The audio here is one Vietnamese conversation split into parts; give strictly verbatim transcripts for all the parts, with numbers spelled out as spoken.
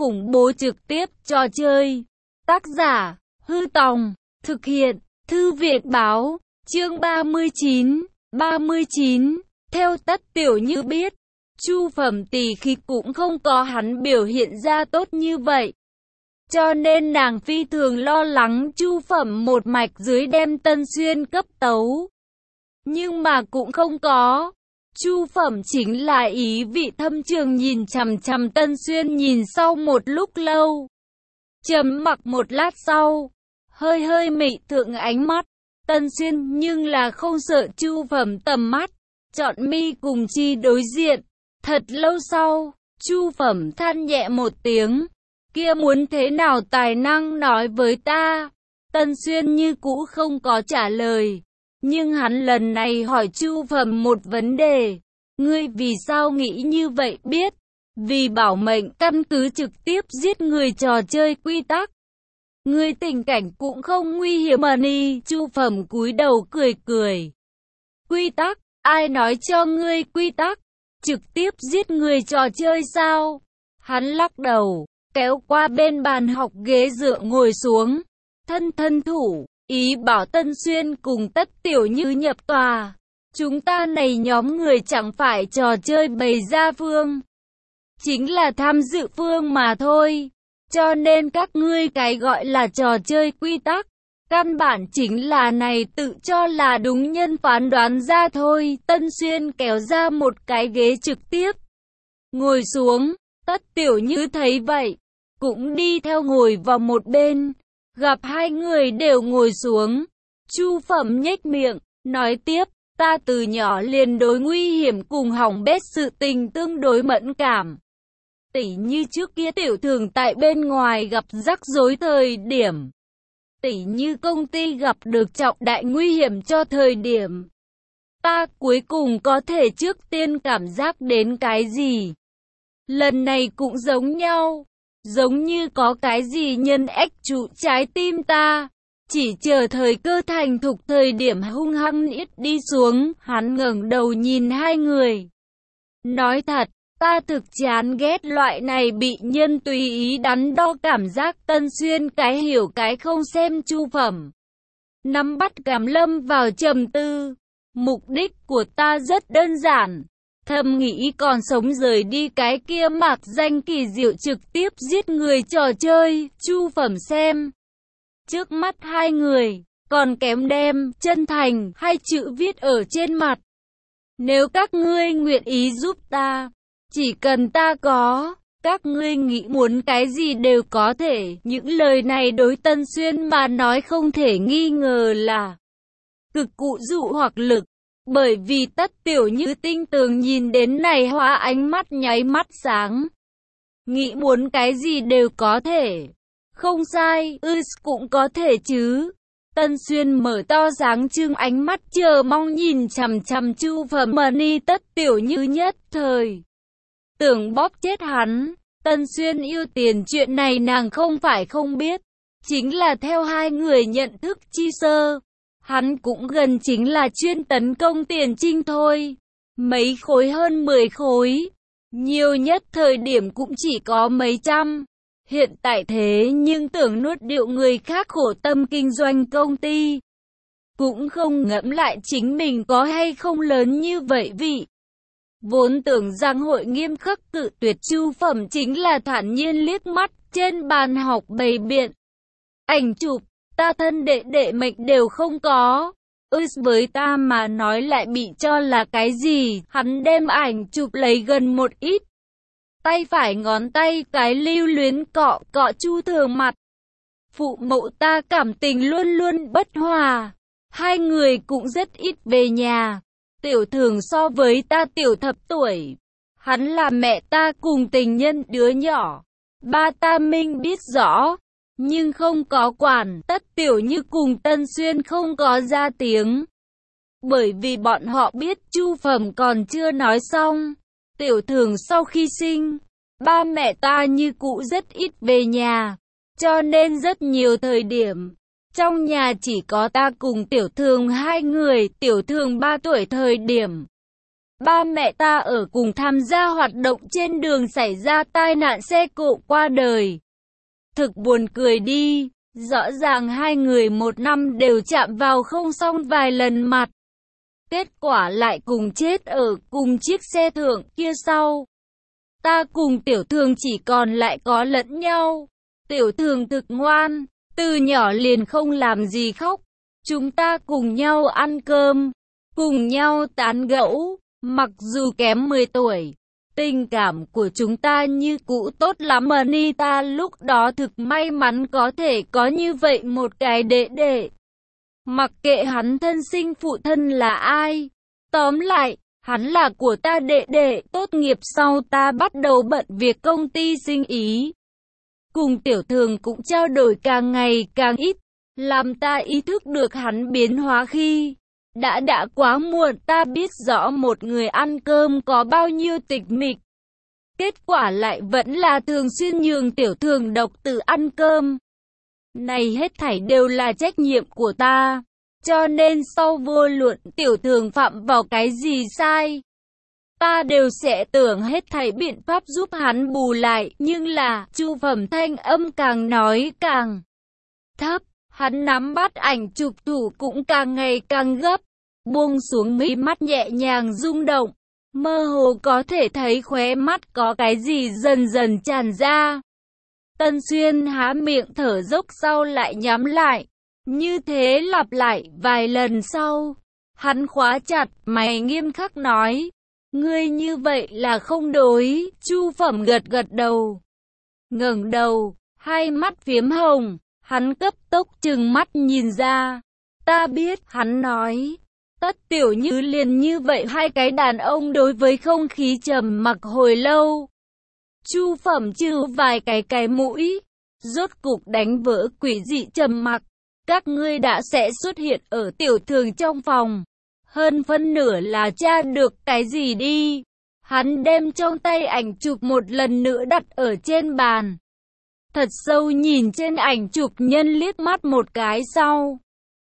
khủng bố trực tiếp trò chơi. Tác giả, Hư Tòng, thực hiện, Thư viện Báo, chương ba mươi chín, ba mươi chín, theo Tất Tiểu Như biết, Chu Phẩm Tỳ khi cũng không có hắn biểu hiện ra tốt như vậy. Cho nên nàng phi thường lo lắng Chu Phẩm một mạch dưới đem Tân Xuyên cấp tấu. Nhưng mà cũng không có. Chu Phẩm chính là ý vị thâm trường nhìn chằm chằm Tân Xuyên nhìn sau một lúc lâu. Trầm mặc một lát sau, hơi hơi mị thượng ánh mắt. Tân Xuyên nhưng là không sợ Chu Phẩm tầm mắt, chọn mi cùng chi đối diện. Thật lâu sau, Chu Phẩm than nhẹ một tiếng. Kia muốn thế nào tài năng nói với ta? Tân Xuyên như cũ không có trả lời. Nhưng hắn lần này hỏi Chu Phẩm một vấn đề. Ngươi vì sao nghĩ như vậy biết? Vì bảo mệnh căn cứ trực tiếp giết người trò chơi quy tắc. Ngươi tình cảnh cũng không nguy hiểm mà ni. Chu Phẩm cúi đầu cười cười. Quy tắc? Ai nói cho ngươi quy tắc? Trực tiếp giết người trò chơi sao? Hắn lắc đầu, kéo qua bên bàn học ghế dựa ngồi xuống. Thân thân thủ, ý bảo Tân Xuyên cùng Tất Tiểu Như nhập tòa. Chúng ta này nhóm người chẳng phải trò chơi bày ra phương. Chính là tham dự phương mà thôi. Cho nên các ngươi cái gọi là trò chơi quy tắc. Căn bản chính là này tự cho là đúng nhân phán đoán ra thôi. Tân Xuyên kéo ra một cái ghế trực tiếp. Ngồi xuống, Tất Tiểu Như thấy vậy. Cũng đi theo ngồi vào một bên. Gặp hai người đều ngồi xuống. Chu Phẩm nhếch miệng, nói tiếp. Ta từ nhỏ liền đối nguy hiểm cùng hỏng bét sự tình tương đối mẫn cảm. Tỉ như trước kia tiểu thường tại bên ngoài gặp rắc rối thời điểm. Tỉ như công ty gặp được trọng đại nguy hiểm cho thời điểm. Ta cuối cùng có thể trước tiên cảm giác đến cái gì. Lần này cũng giống nhau. Giống như có cái gì nhân ách trụ trái tim ta. Chỉ chờ thời cơ thành thục thời điểm hung hăng ít đi xuống. Hắn ngẩng đầu nhìn hai người. Nói thật, ta thực chán ghét loại này bị nhân tùy ý đắn đo cảm giác. Tân Xuyên cái hiểu cái không xem. Chu Phẩm nắm bắt cảm lâm vào trầm tư. Mục đích của ta rất đơn giản. Thầm nghĩ còn sống rời đi cái kia mạc danh kỳ diệu trực tiếp giết người trò chơi. Chu Phẩm xem trước mắt hai người, còn kém đem chân thành hai chữ viết ở trên mặt. Nếu các ngươi nguyện ý giúp ta, chỉ cần ta có, các ngươi nghĩ muốn cái gì đều có thể. Những lời này đối Tân Xuyên mà nói không thể nghi ngờ là cực cụ dụ hoặc lực. Bởi vì Tất Tiểu Như tinh tường nhìn đến này hóa ánh mắt nháy mắt sáng. Nghĩ muốn cái gì đều có thể. Không sai, ư cũng có thể chứ. Tân Xuyên mở to dáng trưng ánh mắt chờ mong nhìn chằm chằm Chu Phẩm mà ni. Tất Tiểu Như nhất thời tưởng bóp chết hắn. Tân Xuyên yêu tiền chuyện này nàng không phải không biết. Chính là theo hai người nhận thức chi sơ. Hắn cũng gần chính là chuyên tấn công tiền trinh thôi. Mấy khối hơn mười khối. Nhiều nhất thời điểm cũng chỉ có mấy trăm. Hiện tại thế nhưng tưởng nuốt điệu người khác khổ tâm kinh doanh công ty. Cũng không ngẫm lại chính mình có hay không lớn như vậy vị. Vốn tưởng rằng hội nghiêm khắc cự tuyệt Chu Phẩm chính là thản nhiên liếc mắt trên bàn học bày biện. Ảnh chụp, ta thân đệ đệ mệnh đều không có. Ư với ta mà nói lại bị cho là cái gì. Hắn đem ảnh chụp lấy gần một ít. Tay phải ngón tay cái lưu luyến cọ cọ Chu Thường mặt. Phụ mẫu ta cảm tình luôn luôn bất hòa. Hai người cũng rất ít về nhà. Tiểu Thường so với ta tiểu thập tuổi. Hắn là mẹ ta cùng tình nhân đứa nhỏ. Ba ta minh biết rõ. Nhưng không có quản. Tất Tiểu Như cùng Tân Xuyên không có ra tiếng. Bởi vì bọn họ biết Chu Phẩm còn chưa nói xong. Tiểu Thường sau khi sinh, ba mẹ ta như cũ rất ít về nhà. Cho nên rất nhiều thời điểm, trong nhà chỉ có ta cùng Tiểu Thường hai người. Tiểu Thường ba tuổi thời điểm, ba mẹ ta ở cùng tham gia hoạt động trên đường xảy ra tai nạn xe cộ qua đời. Thực buồn cười đi, rõ ràng hai người một năm đều chạm vào không xong vài lần mặt. Kết quả lại cùng chết ở cùng chiếc xe thượng kia sau. Ta cùng Tiểu Thường chỉ còn lại có lẫn nhau. Tiểu Thường thực ngoan, từ nhỏ liền không làm gì khóc. Chúng ta cùng nhau ăn cơm, cùng nhau tán gẫu, mặc dù kém mười tuổi. Tình cảm của chúng ta như cũ tốt lắm. Anita lúc đó thực may mắn có thể có như vậy một cái đệ đệ. Mặc kệ hắn thân sinh phụ thân là ai. Tóm lại, hắn là của ta đệ đệ. Tốt nghiệp sau ta bắt đầu bận việc công ty sinh ý. Cùng Tiểu Thường cũng trao đổi càng ngày càng ít. Làm ta ý thức được hắn biến hóa khi đã đã quá muộn. Ta biết rõ một người ăn cơm có bao nhiêu tịch mịch. Kết quả lại vẫn là thường xuyên nhường Tiểu Thường độc tự ăn cơm. Này hết thảy đều là trách nhiệm của ta. Cho nên sau vô luận Tiểu Thường phạm vào cái gì sai, ta đều sẽ tưởng hết thảy biện pháp giúp hắn bù lại. Nhưng là, Chu Phẩm thanh âm càng nói càng thấp. Hắn nắm bắt ảnh chụp thủ cũng càng ngày càng gấp. Buông xuống mí mắt nhẹ nhàng rung động. Mơ hồ có thể thấy khóe mắt có cái gì dần dần tràn ra. Tân Xuyên há miệng thở dốc sau lại nhắm lại. Như thế lặp lại vài lần sau. Hắn khóa chặt mày nghiêm khắc nói. Ngươi như vậy là không đối. Chu Phẩm gật gật đầu. Ngẩng đầu, hai mắt phiếm hồng. Hắn cấp tốc trừng mắt nhìn ra. Ta biết, hắn nói. Tất Tiểu Như liền như vậy hai cái đàn ông đối với không khí trầm mặc hồi lâu. Chu Phẩm trừ vài cái cái mũi. Rốt cục đánh vỡ quỷ dị trầm mặc. Các ngươi đã sẽ xuất hiện ở Tiểu Thường trong phòng. Hơn phân nửa là tra được cái gì đi. Hắn đem trong tay ảnh chụp một lần nữa đặt ở trên bàn. Thật sâu nhìn trên ảnh chụp nhân liếc mắt một cái sau.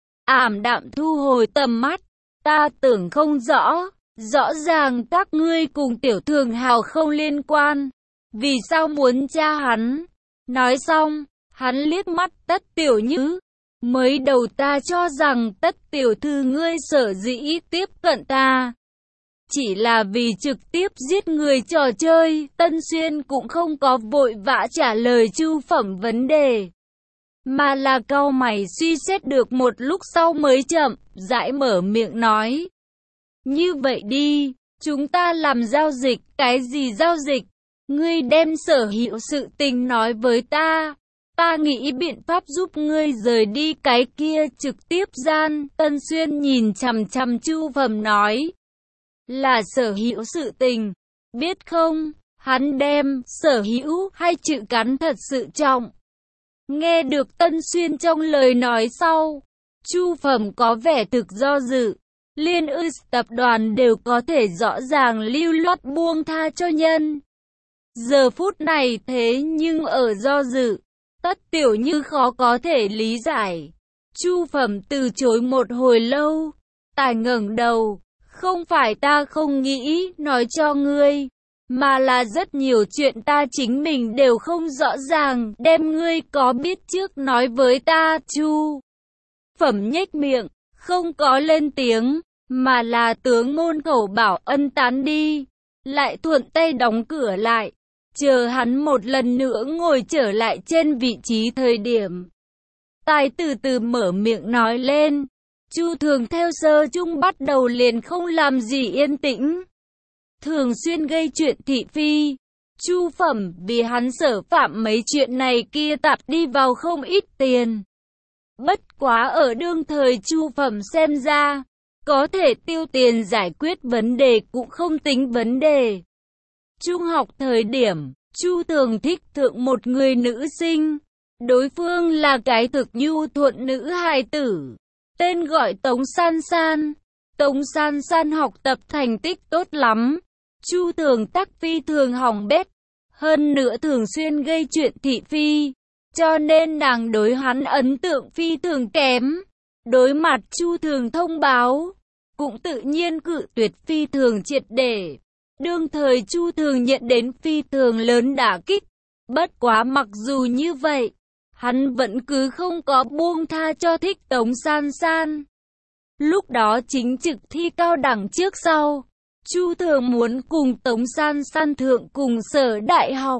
Ảm đạm thu hồi tầm mắt. Ta tưởng không rõ. Rõ ràng các ngươi cùng Tiểu Thường hào không liên quan. Vì sao muốn tra hắn? Nói xong, hắn liếc mắt Tất Tiểu Như. Mới đầu ta cho rằng Tất tiểu thư ngươi sở dĩ tiếp cận ta chỉ là vì trực tiếp giết người trò chơi. Tân Xuyên cũng không có vội vã trả lời Chu Phẩm vấn đề, mà là cau mày suy xét được một lúc sau mới chậm rãi mở miệng nói. Như vậy đi, chúng ta làm giao dịch. Cái gì giao dịch? Ngươi đem sở hữu sự tình nói với ta. Ta nghĩ biện pháp giúp ngươi rời đi cái kia trực tiếp gian. Tân Xuyên nhìn chằm chằm Chu Phẩm nói. Là sở hữu sự tình. Biết không, hắn đem sở hữu hai chữ cắn thật sự trọng. Nghe được Tân Xuyên trong lời nói sau, Chu Phẩm có vẻ thực do dự. Liên ư tập đoàn đều có thể rõ ràng lưu loát buông tha cho nhân. Giờ phút này thế nhưng ở do dự. Tất Tiểu Như khó có thể lý giải. Chu Phẩm từ chối một hồi lâu. Tài ngẩng đầu. Không phải ta không nghĩ nói cho ngươi, mà là rất nhiều chuyện ta chính mình đều không rõ ràng. Đem ngươi có biết trước nói với ta. Chu Phẩm nhếch miệng, không có lên tiếng, mà là tướng môn khẩu bảo ân tán đi. Lại thuận tay đóng cửa lại. Chờ hắn một lần nữa ngồi trở lại trên vị trí thời điểm. Tài từ từ mở miệng nói lên. Chu Thường theo sơ chung bắt đầu liền không làm gì yên tĩnh. Thường xuyên gây chuyện thị phi. Chu Phẩm vì hắn sở phạm mấy chuyện này kia tạp đi vào không ít tiền. Bất quá ở đương thời Chu Phẩm xem ra, có thể tiêu tiền giải quyết vấn đề cũng không tính vấn đề. Trung học thời điểm, Chu Thường thích thượng một người nữ sinh. Đối phương là cái thực nhu thuận nữ hài tử. Tên gọi Tống San San. Tống San San học tập thành tích tốt lắm. Chu Thường tắc phi thường hỏng bét. Hơn nữa thường xuyên gây chuyện thị phi. Cho nên nàng đối hắn ấn tượng phi thường kém. Đối mặt Chu Thường thông báo, cũng tự nhiên cự tuyệt phi thường triệt để. Đương thời Chu Thường nhận đến phi thường lớn đả kích. Bất quá mặc dù như vậy, hắn vẫn cứ không có buông tha cho Thích Tống San San. Lúc đó chính trực thi cao đẳng trước sau, Chu Thường muốn cùng Tống San San thượng cùng sở đại học.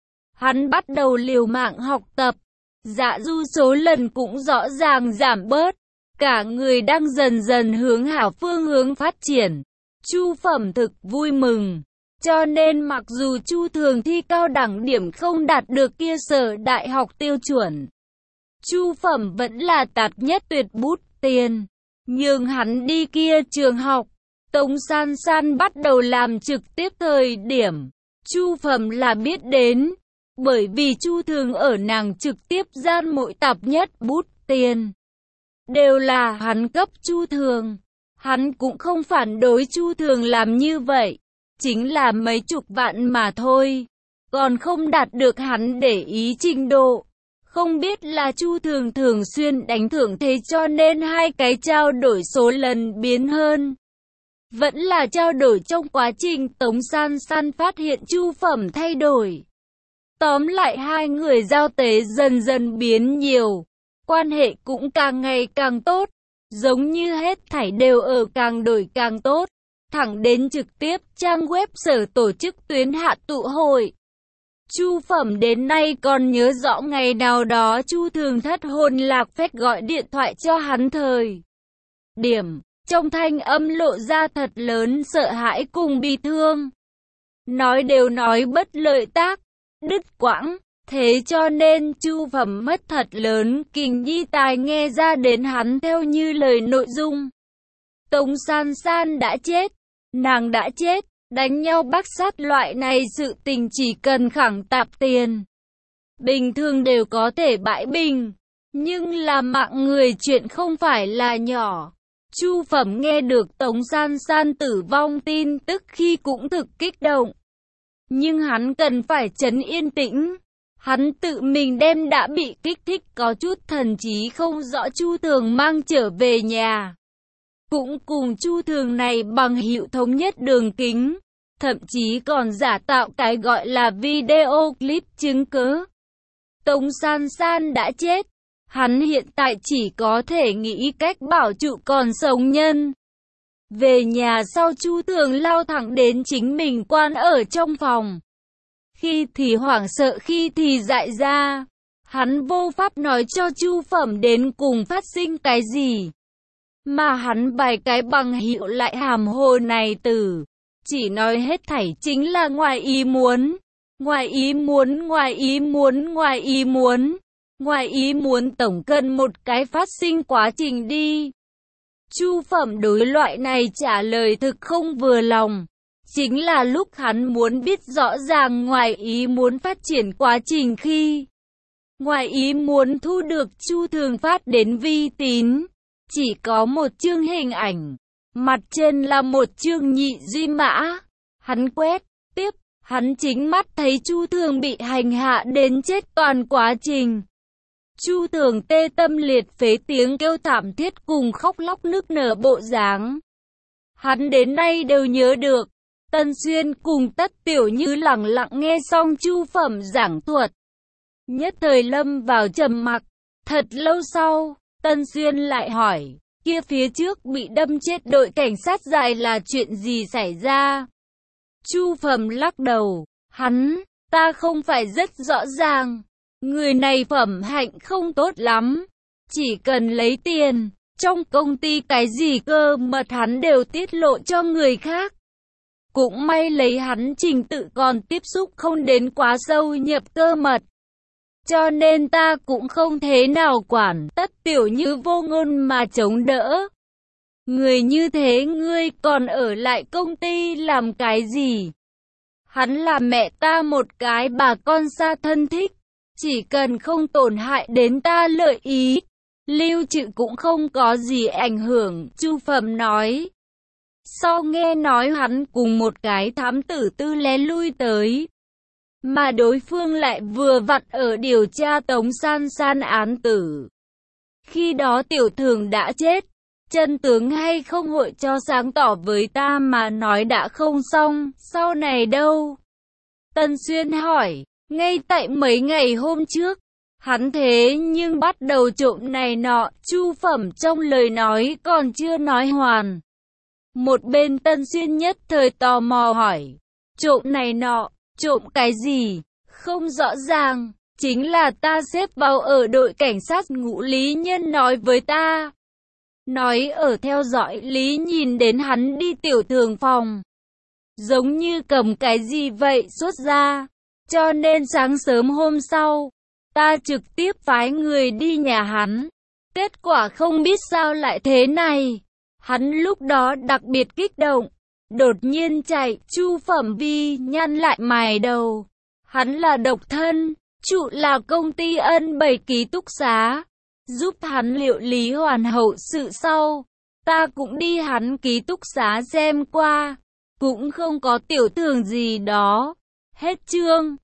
Hắn bắt đầu liều mạng học tập, dạ du số lần cũng rõ ràng giảm bớt, cả người đang dần dần hướng hảo phương hướng phát triển. Chu Phẩm thực vui mừng, cho nên mặc dù Chu Thường thi cao đẳng điểm không đạt được kia sở đại học tiêu chuẩn, Chu Phẩm vẫn là tạt nhất tuyệt bút tiền, nhưng hắn đi kia trường học. Tống San San bắt đầu làm trực tiếp thời điểm, Chu Phẩm là biết đến, bởi vì Chu Thường ở nàng trực tiếp gian mỗi tập nhất bút tiền, đều là hắn cấp Chu Thường. Hắn cũng không phản đối Chu Thường làm như vậy, chính là mấy chục vạn mà thôi, còn không đạt được hắn để ý trình độ. Không biết là Chu Thường thường xuyên đánh thưởng thế cho nên hai cái trao đổi số lần biến hơn. Vẫn là trao đổi trong quá trình Tống San San phát hiện Chu Phẩm thay đổi. Tóm lại hai người giao tế dần dần biến nhiều, quan hệ cũng càng ngày càng tốt, giống như hết thảy đều ở càng đổi càng tốt, thẳng đến trực tiếp trang web sở tổ chức tuyến hạ tụ hội. Chu Phẩm đến nay còn nhớ rõ ngày nào đó Chu Thường thất hồn lạc phách gọi điện thoại cho hắn thời điểm, trong thanh âm lộ ra thật lớn sợ hãi cùng bi thương. Nói đều nói bất lợi tác, đứt quãng, thế cho nên Chu Phẩm mất thật lớn kinh nhi tài nghe ra đến hắn theo như lời nội dung. Tống San San đã chết, nàng đã chết, đánh nhau bắc sát loại này sự tình chỉ cần khẳng tạp tiền, bình thường đều có thể bãi bình, nhưng là mạng người chuyện không phải là nhỏ. Chu Phẩm nghe được Tống San San tử vong tin tức khi cũng thực kích động, nhưng hắn cần phải trấn yên tĩnh. Hắn tự mình đem đã bị kích thích có chút thần trí không rõ Chu Thường mang trở về nhà, cũng cùng Chu Thường này bằng hữu thống nhất đường kính, thậm chí còn giả tạo cái gọi là video clip chứng cứ. Tống San San đã chết, hắn hiện tại chỉ có thể nghĩ cách bảo trụ còn sống nhân. Về nhà sau Chu Thường lao thẳng đến chính mình quan ở trong phòng. Khi thì hoảng sợ khi thì dại ra, hắn vô pháp nói cho Chu Phẩm đến cùng phát sinh cái gì. Mà hắn bài cái bằng hữu lại hàm hồ này từ, chỉ nói hết thảy chính là ngoài ý muốn, ngoài ý muốn, ngoài ý muốn, ngoài ý muốn, ngoài ý muốn tổng cần một cái phát sinh quá trình đi. Chu Phẩm đối loại này trả lời thực không vừa lòng. Chính là lúc hắn muốn biết rõ ràng ngoài ý muốn phát triển quá trình khi ngoài ý muốn thu được Chu Thường phát đến vi tín, chỉ có một chương hình ảnh, mặt trên là một chương nhị duy mã. Hắn quét, tiếp, hắn chính mắt thấy Chu Thường bị hành hạ đến chết toàn quá trình. Chu Thường tê tâm liệt phế tiếng kêu thảm thiết cùng khóc lóc nức nở bộ dáng. Hắn đến nay đều nhớ được. Tân Xuyên cùng Tất Tiểu Như lặng lặng nghe xong Chu Phẩm giảng thuật, nhất thời lâm vào trầm mặc. Thật lâu sau, Tân Xuyên lại hỏi, kia phía trước bị đâm chết đội cảnh sát dài là chuyện gì xảy ra? Chu Phẩm lắc đầu, hắn, ta không phải rất rõ ràng, người này phẩm hạnh không tốt lắm, chỉ cần lấy tiền, trong công ty cái gì cơ mật hắn đều tiết lộ cho người khác. Cũng may lấy hắn trình tự còn tiếp xúc không đến quá sâu nhập cơ mật, cho nên ta cũng không thế nào quản. Tất Tiểu Như vô ngôn mà chống đỡ. Người như thế ngươi còn ở lại công ty làm cái gì? Hắn là mẹ ta một cái bà con xa thân thích, chỉ cần không tổn hại đến ta lợi ý, lưu trữ cũng không có gì ảnh hưởng, Chu Phẩm nói. Sau nghe nói hắn cùng một cái thám tử tư lén lui tới, mà đối phương lại vừa vặn ở điều tra Tống San San án tử. Khi đó Tiểu Thường đã chết, chân tướng hay không hội cho sáng tỏ với ta mà nói đã không xong, sau này đâu? Tân Xuyên hỏi, ngay tại mấy ngày hôm trước, hắn thế nhưng bắt đầu trộm này nọ, Chu Phẩm trong lời nói còn chưa nói hoàn. Một bên Tân Xuyên nhất thời tò mò hỏi, trộm này nọ, trộm cái gì? Không rõ ràng, chính là ta xếp vào ở đội cảnh sát ngũ Lý Nhân nói với ta. Nói ở theo dõi Lý nhìn đến hắn đi tiểu thường phòng. Giống như cầm cái gì vậy xuất ra. Cho nên sáng sớm hôm sau, ta trực tiếp phái người đi nhà hắn. Kết quả không biết sao lại thế này. Hắn lúc đó đặc biệt kích động. Đột nhiên chạy, Chu Phẩm Vi nhăn lại mày đầu. Hắn là độc thân, trụ là công ty ân bảy ký túc xá. Giúp hắn liệu lý hoàn hậu sự sau. Ta cũng đi hắn ký túc xá xem qua. Cũng không có tiểu thường gì đó. Hết chương.